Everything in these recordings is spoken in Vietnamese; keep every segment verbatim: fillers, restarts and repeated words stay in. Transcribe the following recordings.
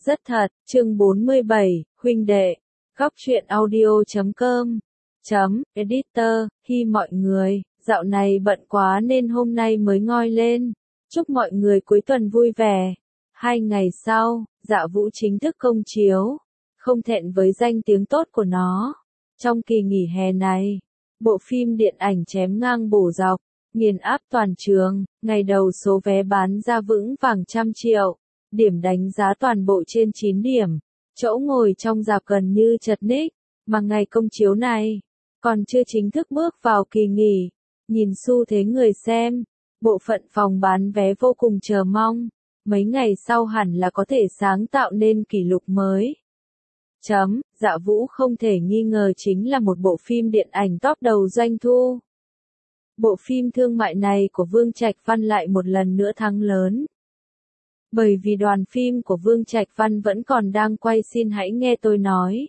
rất thật, chương bốn mươi bảy, huynh đệ, góc truyện audio chấm com, chấm, editor, hi mọi người, dạo này bận quá nên hôm nay mới ngoi lên, chúc mọi người cuối tuần vui vẻ. Hai ngày sau, Dạ Vũ chính thức công chiếu, không thẹn với danh tiếng tốt của nó. Trong kỳ nghỉ hè này, bộ phim điện ảnh chém ngang bổ dọc, nghiền áp toàn trường, ngày đầu số vé bán ra vững vàng trăm triệu, điểm đánh giá toàn bộ trên chín điểm, chỗ ngồi trong rạp gần như chật ních, mà ngày công chiếu này, còn chưa chính thức bước vào kỳ nghỉ, nhìn xu thế người xem, bộ phận phòng bán vé vô cùng chờ mong, mấy ngày sau hẳn là có thể sáng tạo nên kỷ lục mới. Chấm, Dạ Vũ không thể nghi ngờ chính là một bộ phim điện ảnh top đầu doanh thu. Bộ phim thương mại này của Vương Trạch Văn lại một lần nữa thắng lớn. Bởi vì đoàn phim của Vương Trạch Văn vẫn còn đang quay Xin Hãy Nghe Tôi Nói.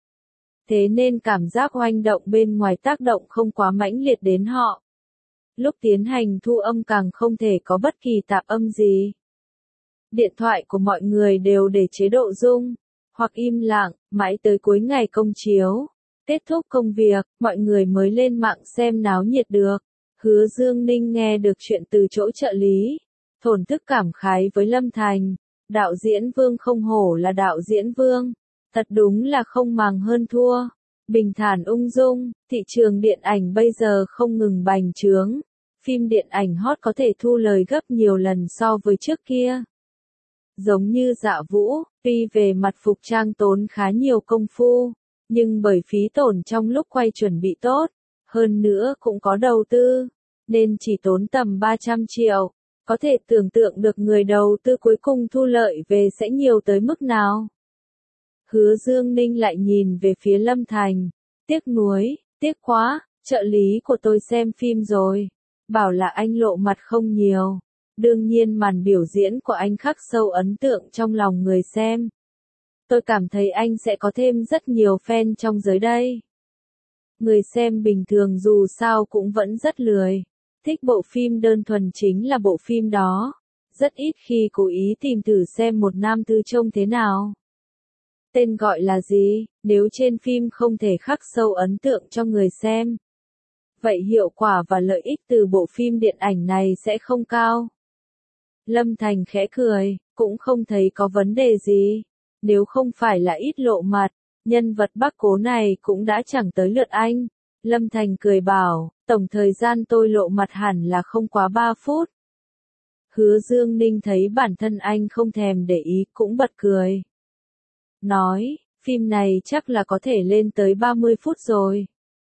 Thế nên cảm giác hoành động bên ngoài tác động không quá mãnh liệt đến họ. Lúc tiến hành thu âm càng không thể có bất kỳ tạp âm gì. Điện thoại của mọi người đều để chế độ rung, hoặc im lặng, mãi tới cuối ngày công chiếu. Kết thúc công việc, mọi người mới lên mạng xem náo nhiệt được. Hứa Dương Ninh nghe được chuyện từ chỗ trợ lý, thổn thức cảm khái với Lâm Thành, đạo diễn Vương không hổ là đạo diễn Vương, thật đúng là không màng hơn thua, bình thản ung dung, thị trường điện ảnh bây giờ không ngừng bành trướng, phim điện ảnh hot có thể thu lời gấp nhiều lần so với trước kia. Giống như Dạ Vũ, tuy về mặt phục trang tốn khá nhiều công phu, nhưng bởi phí tổn trong lúc quay chuẩn bị tốt, hơn nữa cũng có đầu tư, nên chỉ tốn tầm ba trăm triệu. Có thể tưởng tượng được người đầu tư cuối cùng thu lợi về sẽ nhiều tới mức nào. Hứa Dương Ninh lại nhìn về phía Lâm Thành. Tiếc nuối, tiếc quá, trợ lý của tôi xem phim rồi. Bảo là anh lộ mặt không nhiều. Đương nhiên màn biểu diễn của anh khắc sâu ấn tượng trong lòng người xem. Tôi cảm thấy anh sẽ có thêm rất nhiều fan trong giới đây. Người xem bình thường dù sao cũng vẫn rất lười. Thích bộ phim đơn thuần chính là bộ phim đó. Rất ít khi cố ý tìm thử xem một nam tư trông thế nào. Tên gọi là gì, nếu trên phim không thể khắc sâu ấn tượng cho người xem. Vậy hiệu quả và lợi ích từ bộ phim điện ảnh này sẽ không cao. Lâm Thành khẽ cười, cũng không thấy có vấn đề gì. Nếu không phải là ít lộ mặt, nhân vật Bắc Cố này cũng đã chẳng tới lượt anh. Lâm Thành cười bảo, tổng thời gian tôi lộ mặt hẳn là không quá ba phút. Hứa Dương Ninh thấy bản thân anh không thèm để ý cũng bật cười. Nói, phim này chắc là có thể lên tới ba mươi phút rồi.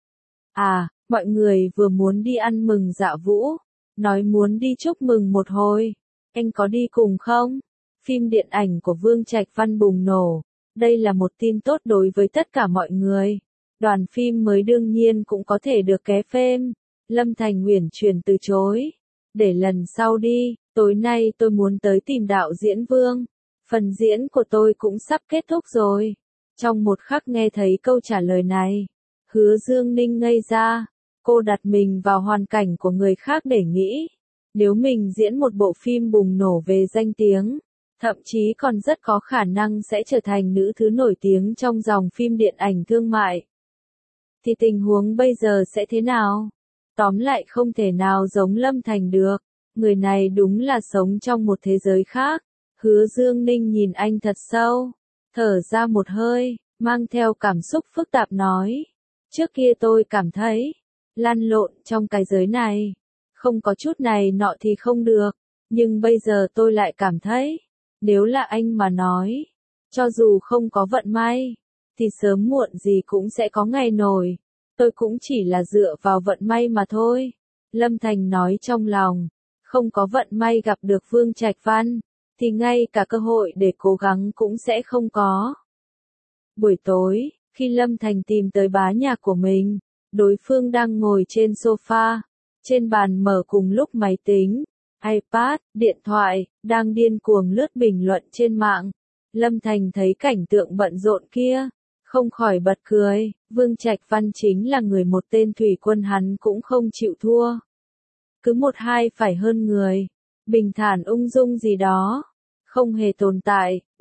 À, mọi người vừa muốn đi ăn mừng Dạ Vũ, nói muốn đi chúc mừng một hồi. Anh có đi cùng không? Phim điện ảnh của Vương Trạch Văn bùng nổ. Đây là một tin tốt đối với tất cả mọi người. Đoàn phim mới đương nhiên cũng có thể được ké phim. Lâm Thành uyển chuyển từ chối. Để lần sau đi, tối nay tôi muốn tới tìm đạo diễn Vương. Phần diễn của tôi cũng sắp kết thúc rồi. Trong một khắc nghe thấy câu trả lời này, Hứa Dương Ninh ngây ra. Cô đặt mình vào hoàn cảnh của người khác để nghĩ. Nếu mình diễn một bộ phim bùng nổ về danh tiếng, thậm chí còn rất có khả năng sẽ trở thành nữ thứ nổi tiếng trong dòng phim điện ảnh thương mại. Thì tình huống bây giờ sẽ thế nào? Tóm lại không thể nào giống Lâm Thành được. Người này đúng là sống trong một thế giới khác. Hứa Dương Ninh nhìn anh thật sâu, thở ra một hơi, mang theo cảm xúc phức tạp nói. Trước kia tôi cảm thấy, lăn lộn trong cái giới này, không có chút này nọ thì không được. Nhưng bây giờ tôi lại cảm thấy, nếu là anh mà nói, cho dù không có vận may, thì sớm muộn gì cũng sẽ có ngày nổi. Tôi cũng chỉ là dựa vào vận may mà thôi. Lâm Thành nói trong lòng, không có vận may gặp được Vương Trạch Văn, thì ngay cả cơ hội để cố gắng cũng sẽ không có. Buổi tối, khi Lâm Thành tìm tới bá nhạc của mình, đối phương đang ngồi trên sofa, trên bàn mở cùng lúc máy tính, iPad, điện thoại, đang điên cuồng lướt bình luận trên mạng. Lâm Thành thấy cảnh tượng bận rộn kia, không khỏi bật cười. Vương Trạch Văn chính là người một tên thủy quân, hắn cũng không chịu thua. Cứ một hai phải hơn người, bình thản ung dung gì đó, không hề tồn tại,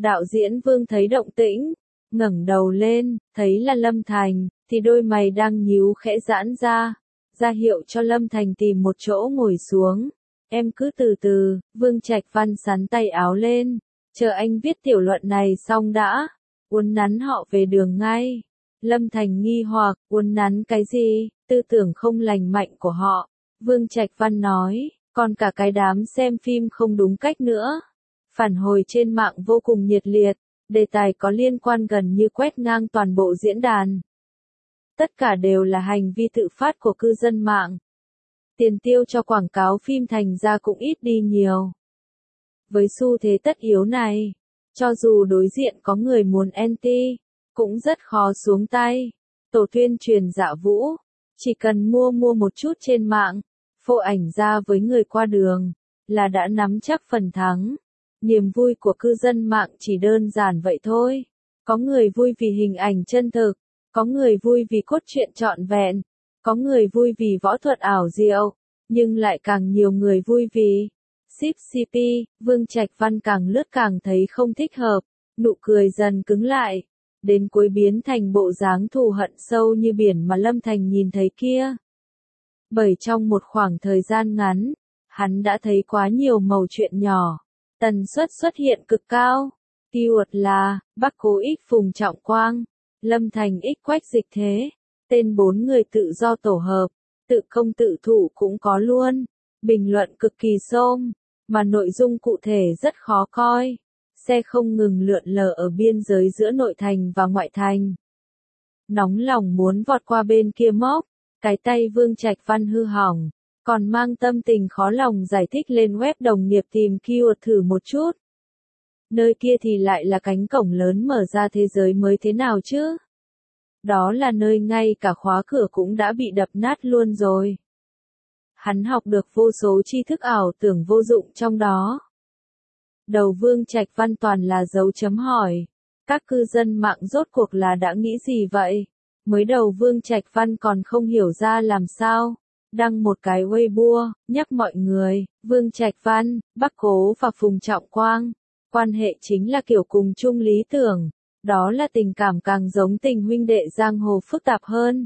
Đạo diễn Vương thấy động tĩnh, ngẩng đầu lên, thấy là Lâm Thành, thì đôi mày đang nhíu khẽ giãn ra, ra hiệu cho Lâm Thành tìm một chỗ ngồi xuống. Em cứ từ từ, Vương Trạch Văn sắn tay áo lên, chờ anh viết tiểu luận này xong đã, uốn nắn họ về đường ngay. Lâm Thành nghi hoặc, uốn nắn cái gì, tư tưởng không lành mạnh của họ. Vương Trạch Văn nói, còn cả cái đám xem phim không đúng cách nữa. Phản hồi trên mạng vô cùng nhiệt liệt, đề tài có liên quan gần như quét ngang toàn bộ diễn đàn. Tất cả đều là hành vi tự phát của cư dân mạng. Tiền tiêu cho quảng cáo phim thành ra cũng ít đi nhiều. Với xu thế tất yếu này, cho dù đối diện có người muốn anti, cũng rất khó xuống tay. Tổ tuyên truyền dạ vũ, chỉ cần mua mua một chút trên mạng, phô ảnh ra với người qua đường, là đã nắm chắc phần thắng. Niềm vui của cư dân mạng chỉ đơn giản vậy thôi. Có người vui vì hình ảnh chân thực, có người vui vì cốt truyện trọn vẹn, có người vui vì võ thuật ảo diệu, nhưng lại càng nhiều người vui vì ship xê pê. Vương Trạch Văn càng lướt càng thấy không thích hợp, nụ cười dần cứng lại, đến cuối biến thành bộ dáng thù hận sâu như biển mà Lâm Thành nhìn thấy kia. Bởi trong một khoảng thời gian ngắn, hắn đã thấy quá nhiều mẩu chuyện nhỏ, tần suất xuất hiện cực cao. Keyword là Bắc Cố X Phùng Trọng Quang, Lâm Thành X Quách Dịch Thế, tên bốn người tự do tổ hợp, tự công tự thụ cũng có luôn. Bình luận cực kỳ xôm, mà nội dung cụ thể rất khó coi. Xe không ngừng lượn lờ ở biên giới giữa nội thành và ngoại thành. Nóng lòng muốn vọt qua bên kia mốc, cái tay Vương Trạch Văn hư hỏng, còn mang tâm tình khó lòng giải thích lên web đồng nghiệp tìm keyword thử một chút. Nơi kia thì lại là cánh cổng lớn mở ra thế giới mới thế nào chứ? Đó là nơi ngay cả khóa cửa cũng đã bị đập nát luôn rồi. Hắn học được vô số tri thức ảo tưởng vô dụng trong đó. Đầu Vương Trạch Văn toàn là dấu chấm hỏi. Các cư dân mạng rốt cuộc là đã nghĩ gì vậy? Mới đầu Vương Trạch Văn còn không hiểu ra làm sao. Đăng một cái Weibo, nhắc mọi người, Vương Trạch Văn, Bắc Cố và Phùng Trọng Quang. Quan hệ chính là kiểu cùng chung lý tưởng. Đó là tình cảm càng giống tình huynh đệ giang hồ phức tạp hơn.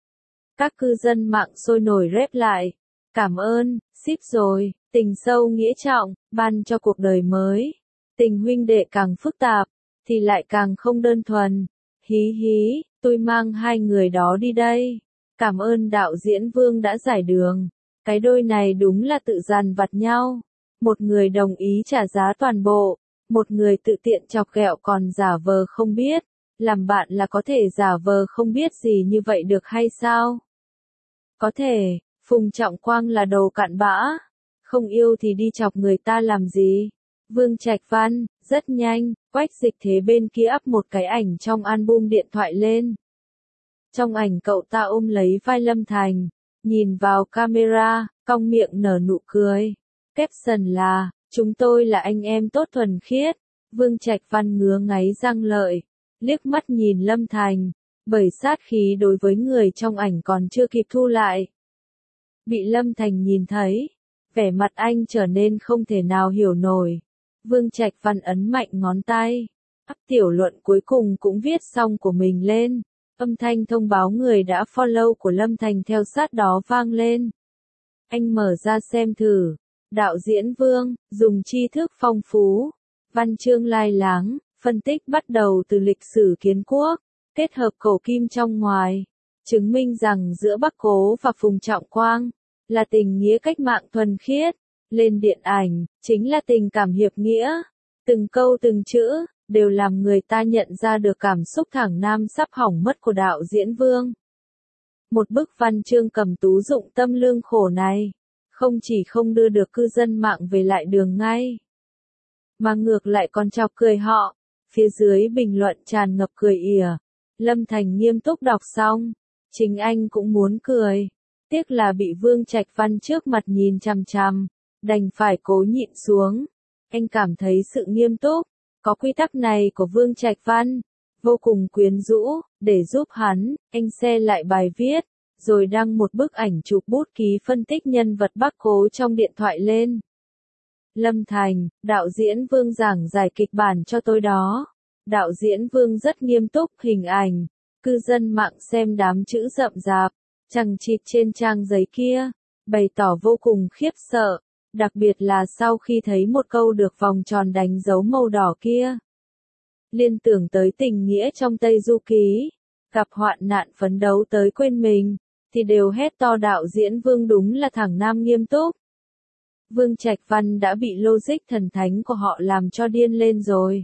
Các cư dân mạng sôi nổi rep lại. Cảm ơn, ship rồi, tình sâu nghĩa trọng, ban cho cuộc đời mới. Tình huynh đệ càng phức tạp, thì lại càng không đơn thuần. Hí hí, tôi mang hai người đó đi đây. Cảm ơn đạo diễn Vương đã giải đường. Cái đôi này đúng là tự dằn vặt nhau. Một người đồng ý trả giá toàn bộ, một người tự tiện chọc ghẹo còn giả vờ không biết. Làm bạn là có thể giả vờ không biết gì như vậy được hay sao? Có thể. Phùng Trọng Quang là đồ cặn bã, không yêu thì đi chọc người ta làm gì. Vương Trạch Văn, rất nhanh, Quách Dịch Thế bên kia up một cái ảnh trong album điện thoại lên. Trong ảnh cậu ta ôm lấy vai Lâm Thành, nhìn vào camera, cong miệng nở nụ cười. Caption là, chúng tôi là anh em tốt thuần khiết. Vương Trạch Văn ngứa ngáy răng lợi, liếc mắt nhìn Lâm Thành, bởi sát khí đối với người trong ảnh còn chưa kịp thu lại. Bị Lâm Thành nhìn thấy, vẻ mặt anh trở nên không thể nào hiểu nổi. Vương Trạch Văn ấn mạnh ngón tay, ắp tiểu luận cuối cùng cũng viết xong của mình lên. Âm thanh thông báo người đã follow của Lâm Thành theo sát đó vang lên. Anh mở ra xem thử. Đạo diễn Vương, dùng tri thức phong phú, văn chương lai láng, phân tích bắt đầu từ lịch sử kiến quốc, kết hợp cổ kim trong ngoài, chứng minh rằng giữa Bắc Cố và Phùng Trọng Quang là tình nghĩa cách mạng thuần khiết. Lên điện ảnh, chính là tình cảm hiệp nghĩa. Từng câu từng chữ, đều làm người ta nhận ra được cảm xúc thẳng nam sắp hỏng mất của đạo diễn Vương. Một bức văn chương cầm tú dụng tâm lương khổ này, không chỉ không đưa được cư dân mạng về lại đường ngay, mà ngược lại còn chọc cười họ. Phía dưới bình luận tràn ngập cười ỉa. Lâm Thành nghiêm túc đọc xong, chính anh cũng muốn cười. Tiếc là bị Vương Trạch Văn trước mặt nhìn chằm chằm, đành phải cố nhịn xuống. Anh cảm thấy sự nghiêm túc, có quy tắc này của Vương Trạch Văn, vô cùng quyến rũ. Để giúp hắn, anh share lại bài viết, rồi đăng một bức ảnh chụp bút ký phân tích nhân vật Bắc Cố trong điện thoại lên. Lâm Thành, đạo diễn Vương giảng giải kịch bản cho tôi đó. Đạo diễn Vương rất nghiêm túc, hình ảnh. Cư dân mạng xem đám chữ rậm rạp, chằng chịt trên trang giấy kia, bày tỏ vô cùng khiếp sợ, đặc biệt là sau khi thấy một câu được vòng tròn đánh dấu màu đỏ kia. Liên tưởng tới tình nghĩa trong Tây Du Ký, gặp hoạn nạn phấn đấu tới quên mình, thì đều hét to đạo diễn Vương đúng là thằng nam nghiêm túc. Vương Trạch Văn đã bị logic thần thánh của họ làm cho điên lên rồi.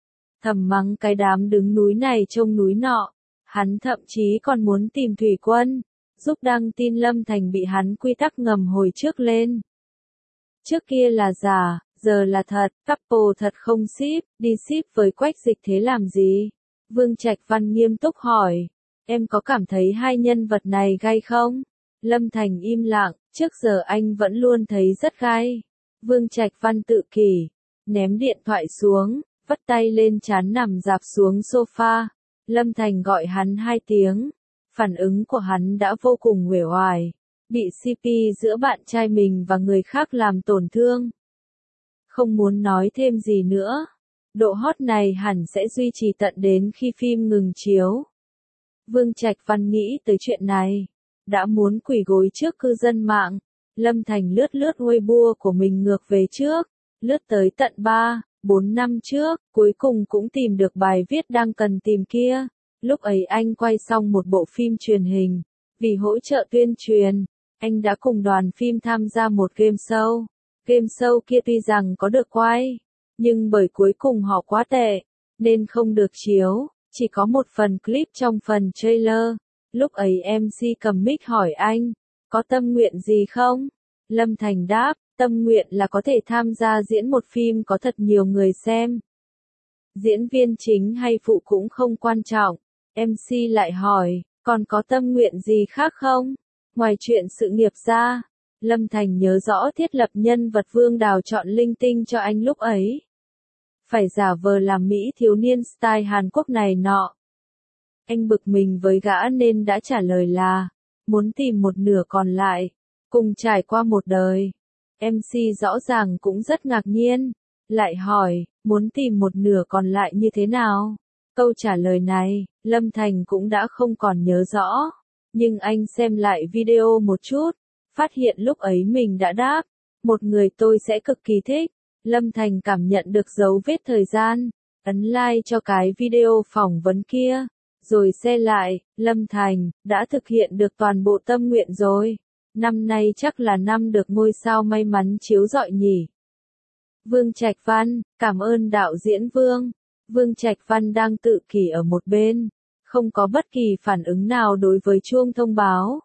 Thầm mắng cái đám đứng núi này trông núi nọ, hắn thậm chí còn muốn tìm thủy quân, giúp đăng tin Lâm Thành bị hắn quy tắc ngầm hồi trước lên. Trước kia là giả, giờ là thật, couple thật không ship, đi ship với Quách Dịch thế làm gì? Vương Trạch Văn nghiêm túc hỏi, em có cảm thấy hai nhân vật này gay không? Lâm Thành im lặng, trước giờ anh vẫn luôn thấy rất gay. Vương Trạch Văn tự kỷ, ném điện thoại xuống, vắt tay lên trán nằm dạp xuống sofa. Lâm Thành gọi hắn hai tiếng, phản ứng của hắn đã vô cùng uể oải, bị xê pê giữa bạn trai mình và người khác làm tổn thương. Không muốn nói thêm gì nữa, độ hot này hẳn sẽ duy trì tận đến khi phim ngừng chiếu. Vương Trạch Văn nghĩ tới chuyện này, đã muốn quỳ gối trước cư dân mạng. Lâm Thành lướt lướt Weibo của mình ngược về trước, lướt tới tận ba, bốn năm trước, cuối cùng cũng tìm được bài viết đang cần tìm kia. Lúc ấy anh quay xong một bộ phim truyền hình, vì hỗ trợ tuyên truyền, anh đã cùng đoàn phim tham gia một game show. Game show kia tuy rằng có được quay, nhưng bởi cuối cùng họ quá tệ, nên không được chiếu, chỉ có một phần clip trong phần trailer. Lúc ấy em xê cầm mic hỏi anh, có tâm nguyện gì không? Lâm Thành đáp, tâm nguyện là có thể tham gia diễn một phim có thật nhiều người xem. Diễn viên chính hay phụ cũng không quan trọng. em xê lại hỏi, còn có tâm nguyện gì khác không? Ngoài chuyện sự nghiệp ra, Lâm Thành nhớ rõ thiết lập nhân vật Vương Đào chọn linh tinh cho anh lúc ấy. Phải giả vờ làm Mỹ thiếu niên style Hàn Quốc này nọ. Anh bực mình với gã nên đã trả lời là, muốn tìm một nửa còn lại, cùng trải qua một đời. em xê rõ ràng cũng rất ngạc nhiên, lại hỏi, muốn tìm một nửa còn lại như thế nào? Câu trả lời này, Lâm Thành cũng đã không còn nhớ rõ, nhưng anh xem lại video một chút, phát hiện lúc ấy mình đã đáp, một người tôi sẽ cực kỳ thích. Lâm Thành cảm nhận được dấu vết thời gian, ấn like cho cái video phỏng vấn kia, rồi xe lại, Lâm Thành, đã thực hiện được toàn bộ tâm nguyện rồi. Năm nay chắc là năm được ngôi sao may mắn chiếu rọi nhỉ. Vương Trạch Văn, cảm ơn đạo diễn Vương. Vương Trạch Văn đang tự kỷ ở một bên, không có bất kỳ phản ứng nào đối với chuông thông báo.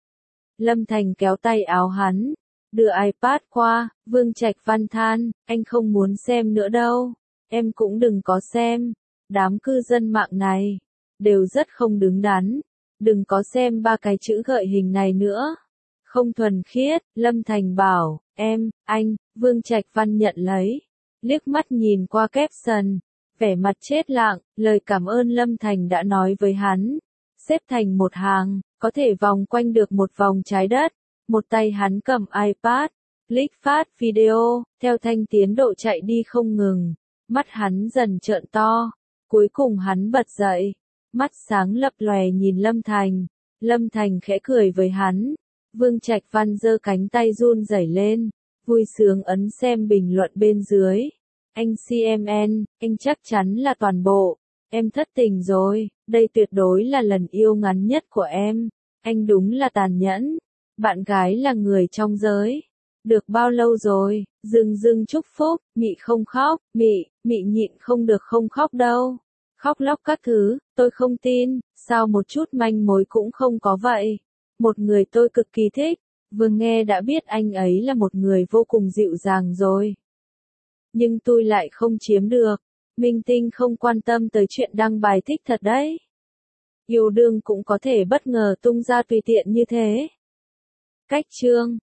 Lâm Thành kéo tay áo hắn, đưa iPad qua. Vương Trạch Văn than, anh không muốn xem nữa đâu, em cũng đừng có xem. Đám cư dân mạng này đều rất không đứng đắn, đừng có xem ba cái chữ gợi hình này nữa. Không thuần khiết, Lâm Thành bảo, em, anh. Vương Trạch Văn nhận lấy, liếc mắt nhìn qua caption, vẻ mặt chết lặng, lời cảm ơn Lâm Thành đã nói với hắn. Xếp thành một hàng, có thể vòng quanh được một vòng trái đất. Một tay hắn cầm iPad, click phát video, theo thanh tiến độ chạy đi không ngừng. Mắt hắn dần trợn to, cuối cùng hắn bật dậy, mắt sáng lập lòe nhìn Lâm Thành. Lâm Thành khẽ cười với hắn. Vương Trạch Văn giơ cánh tay run rẩy lên, vui sướng ấn xem bình luận bên dưới. Anh xê em en, anh chắc chắn là toàn bộ. Em thất tình rồi, đây tuyệt đối là lần yêu ngắn nhất của em. Anh đúng là tàn nhẫn. Bạn gái là người trong giới. Được bao lâu rồi? Dưng dưng chúc phúc, Mị không khóc, Mị, Mị nhịn không được không khóc đâu. Khóc lóc các thứ, tôi không tin, sao một chút manh mối cũng không có vậy. Một người tôi cực kỳ thích, vừa nghe đã biết anh ấy là một người vô cùng dịu dàng rồi. Nhưng tôi lại không chiếm được. Minh tinh không quan tâm tới chuyện đăng bài thích thật đấy. Yêu đương cũng có thể bất ngờ tung ra tùy tiện như thế. Cách chương